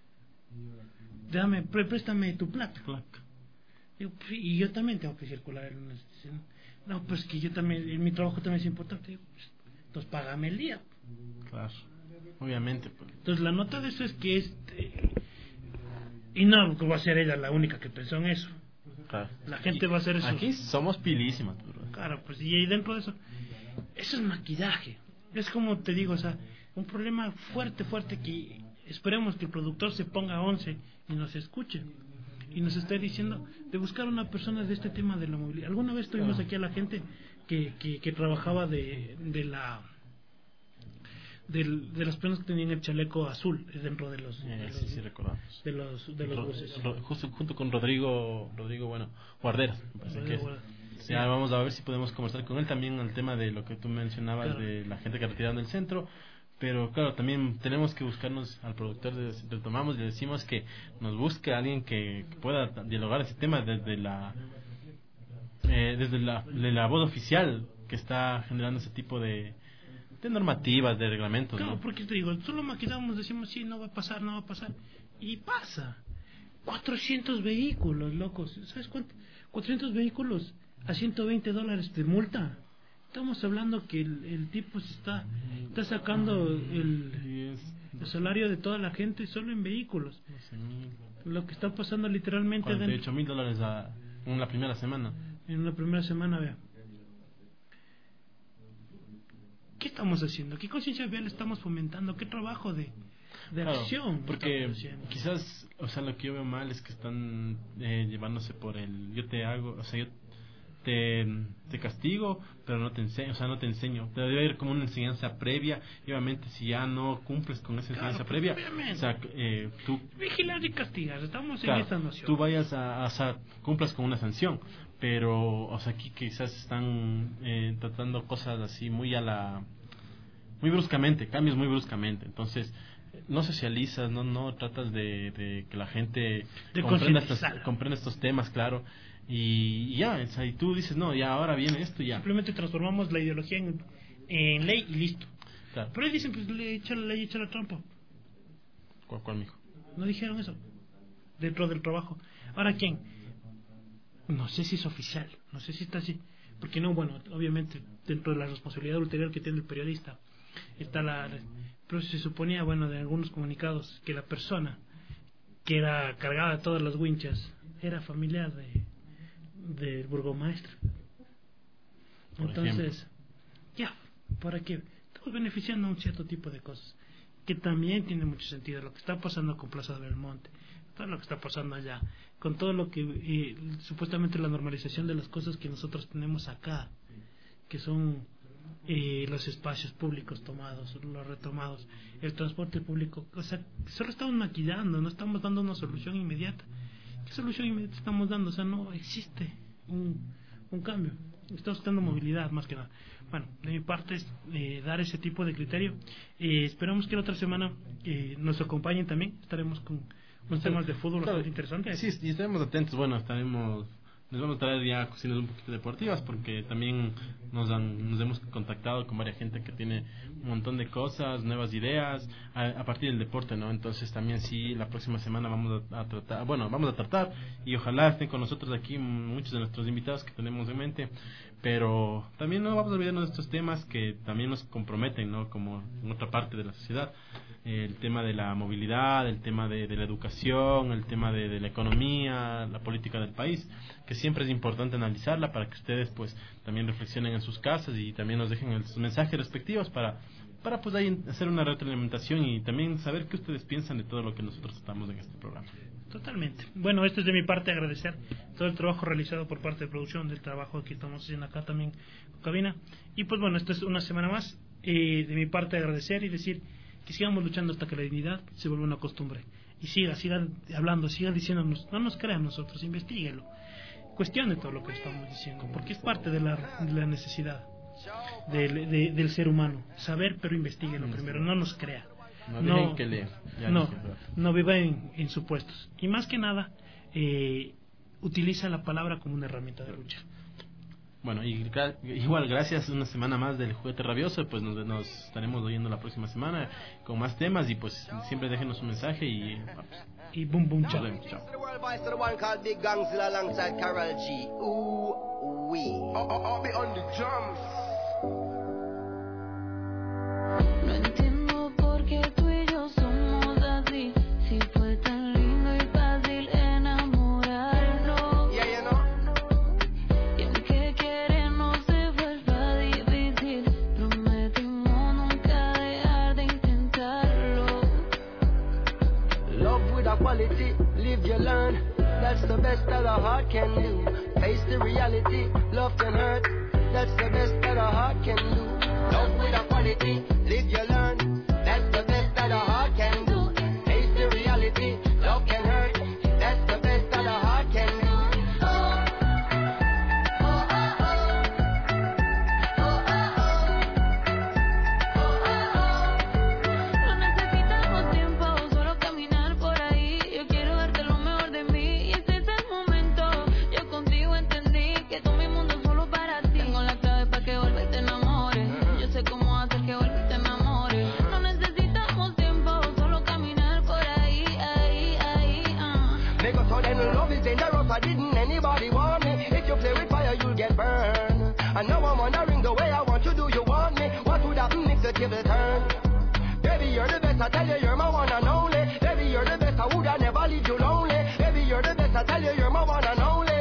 Préstame tu placa. Y yo también tengo que circular el lunes. No, pues que yo también, mi trabajo también es importante. Entonces págame el día. Claro, obviamente. Pues. Entonces la nota de eso es que y no va a ser ella la única que pensó en eso. Claro. La gente va a hacer eso. Aquí somos pilísimas. Claro, pues y dentro de eso es maquillaje. Es como te digo, o sea, un problema fuerte que esperemos que el productor se ponga a 11 y nos escuche. Y nos está diciendo de buscar una persona de este tema de la movilidad. Alguna vez tuvimos aquí a la gente que trabajaba de las personas que tenían el chaleco azul dentro de los recordamos de los buses. Justo junto con Rodrigo Guarderas, me parece que es. Ya vamos a ver si podemos conversar con él también el tema de lo que tú mencionabas, claro, de la gente que retiraron del centro. Pero claro, también tenemos que buscarnos al productor, retomamos y le decimos que nos busque a alguien que pueda dialogar ese tema desde la voz oficial que está generando ese tipo de normativas, de reglamentos. Claro, ¿no? porque te digo, solo maquinamos, decimos sí, no va a pasar, y pasa. 400 vehículos, locos, ¿sabes cuánto? 400 vehículos a $120 de multa. Estamos hablando que el tipo se está sacando el salario de toda la gente solo en vehículos. Lo que está pasando literalmente... $48,000 en la primera semana. En la primera semana, vea. ¿Qué estamos haciendo? ¿Qué conciencia vial estamos fomentando? ¿Qué trabajo de acción? Porque quizás, o sea, lo que yo veo mal es que están llevándose por el yo te hago, o sea, yo te castigo, pero no te enseño, te debe haber como una enseñanza previa, y obviamente si ya no cumples con esa enseñanza previa, o sea, tú vigilar y castigar, estamos en esta noción. Tú vayas cumplas con una sanción, pero o sea, aquí quizás están tratando cosas así muy bruscamente, cambios muy bruscamente, entonces no socializas, no tratas de que la gente comprenda estos temas, claro. Y ya, o sea, y tú dices, no, ya ahora viene esto, ya. Simplemente transformamos la ideología en ley y listo. Claro. Pero ahí dicen, pues le echa la ley, echa la trampa. ¿Cuál, mijo? No dijeron eso dentro del trabajo. Ahora, ¿quién? No sé si es oficial, no sé si está así. Porque no, bueno, obviamente, dentro de la responsabilidad ulterior que tiene el periodista, está pero se suponía, bueno, de algunos comunicados, que la persona que era cargada de todas las winchas era familiar del burgomaestre. Entonces, ya, ¿para qué? Estamos beneficiando a un cierto tipo de cosas que también tiene mucho sentido. Lo que está pasando con Plaza de Belmonte, todo lo que está pasando allá, con todo lo que supuestamente la normalización de las cosas que nosotros tenemos acá, que son los espacios públicos tomados, los retomados, el transporte público, o sea, solo estamos maquillando, no estamos dando una solución inmediata. ¿Qué solución inmediata estamos dando? O sea, no existe un cambio. Estamos buscando movilidad más que nada. Bueno, de mi parte es dar ese tipo de criterio. Esperamos que la otra semana nos acompañen también. Estaremos con unos temas de fútbol bastante interesantes. Sí, y estaremos atentos. Bueno, nos vamos a traer ya cocinas un poquito deportivas, porque también nos hemos contactado con varias gente que tiene un montón de cosas, nuevas ideas a partir del deporte, ¿no? Entonces también sí, la próxima semana vamos a tratar, y ojalá estén con nosotros aquí muchos de nuestros invitados que tenemos en mente, pero también no vamos a olvidarnos de estos temas que también nos comprometen, ¿no? Como en otra parte de la sociedad, el tema de la movilidad, el tema de la educación, el tema de la economía, la política del país, que siempre es importante analizarla para que ustedes pues también reflexionen en sus casas y también nos dejen sus mensajes respectivos para pues ahí hacer una retroalimentación y también saber qué ustedes piensan de todo lo que nosotros tratamos en este programa. Totalmente. Bueno, esto es de mi parte, agradecer todo el trabajo realizado por parte de producción, del trabajo que estamos haciendo acá también con cabina, y pues bueno, esto es una semana más, de mi parte agradecer y decir que sigamos luchando hasta que la dignidad se vuelva una costumbre, y sigan hablando, sigan diciéndonos, no nos crean nosotros, investíguenlo, cuestione todo lo que estamos diciendo, porque es parte de la necesidad del ser humano, saber, pero investíguenlo primero, no nos crea. No viva en supuestos, y más que nada utiliza la palabra como una herramienta de lucha. Bueno, y igual gracias, una semana más del Juguete Rabioso, pues nos estaremos oyendo la próxima semana con más temas, y pues siempre déjenos un mensaje y boom boom, chao. No entiendo por qué tú y yo somos así, si fue tan lindo y fácil enamorarnos. Y aunque querernos se vuelva difícil, prometimos nunca dejar de intentarlo. Love with a quality, live you learn, that's the best that a heart can do. Face the reality, love can hurt, that's the best that a heart can do. Love with a quality, live you learn, that's the best that a heart can do. Face the reality, love can hurt, that's the best that a heart can do. No necesitamos tiempo, solo caminar por ahí. Yo quiero darte lo mejor de mí, y este es el momento. Yo contigo entendí que todo mi mundo es solo para ti. Tengo la clave para que vuelva y te enamores. Yo sé cómo hacer que vuelva y te enamores. No necesitamos tiempo, solo caminar por ahí, Make us so then love is dangerous, I didn't anybody want me. If you play with fire, you'll get burned. And now I'm wondering the way I want you, do you want me? What would happen if the table turn? Baby, you're the best, I tell you, you're my one and only. Baby, you're the best, I would I never leave you lonely. Baby, you're the best, I tell you, you're my one and only.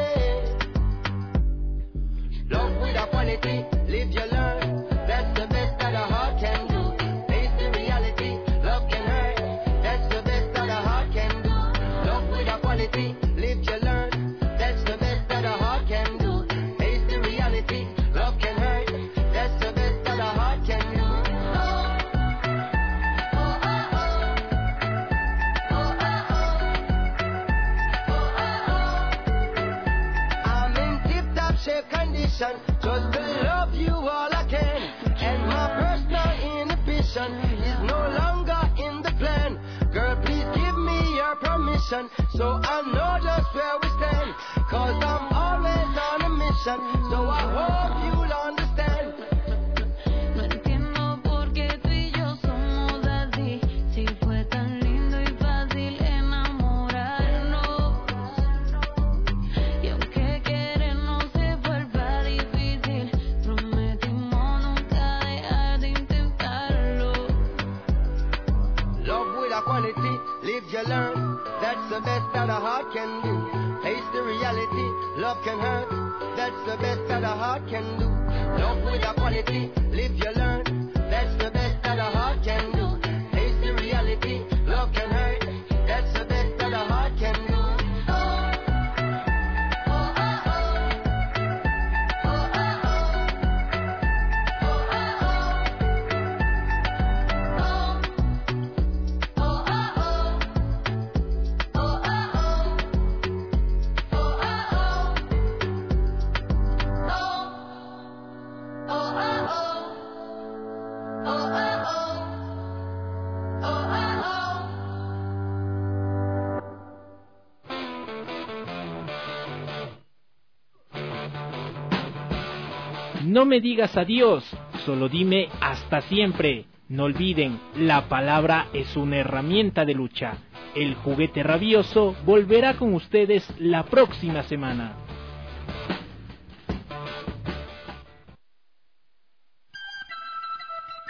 Love with a quality, live you learn, that's the best that a heart can do. Face the reality, love can hurt, that's the best that a heart can do. Love with a quality, live you learn, that's the best that a heart can do. Face the reality, love can hurt, that's the best that a heart can do. I'm in tip-top shape condition, just to love you all I can. And my personal inhibition is no longer in the plan. Girl, please give me your permission, so I know just where we stand. Cause I'm always on a mission, so I hope you'll understand. No entiendo por qué tú y yo somos así, si fue tan lindo y fácil enamorarnos. Y aunque querernos se vuelva difícil, prometimos nunca dejar de intentarlo. Love with a quality, live you learn, that's the best that a heart can do. Face the reality, love can hurt, that's the best that a heart can do. Love with a quality, live you learn, that's the best that a heart can do. Face the reality, love can hurt, that's the best that a heart can No me digas adiós, solo dime hasta siempre. No olviden, la palabra es una herramienta de lucha. El juguete rabioso volverá con ustedes la próxima semana.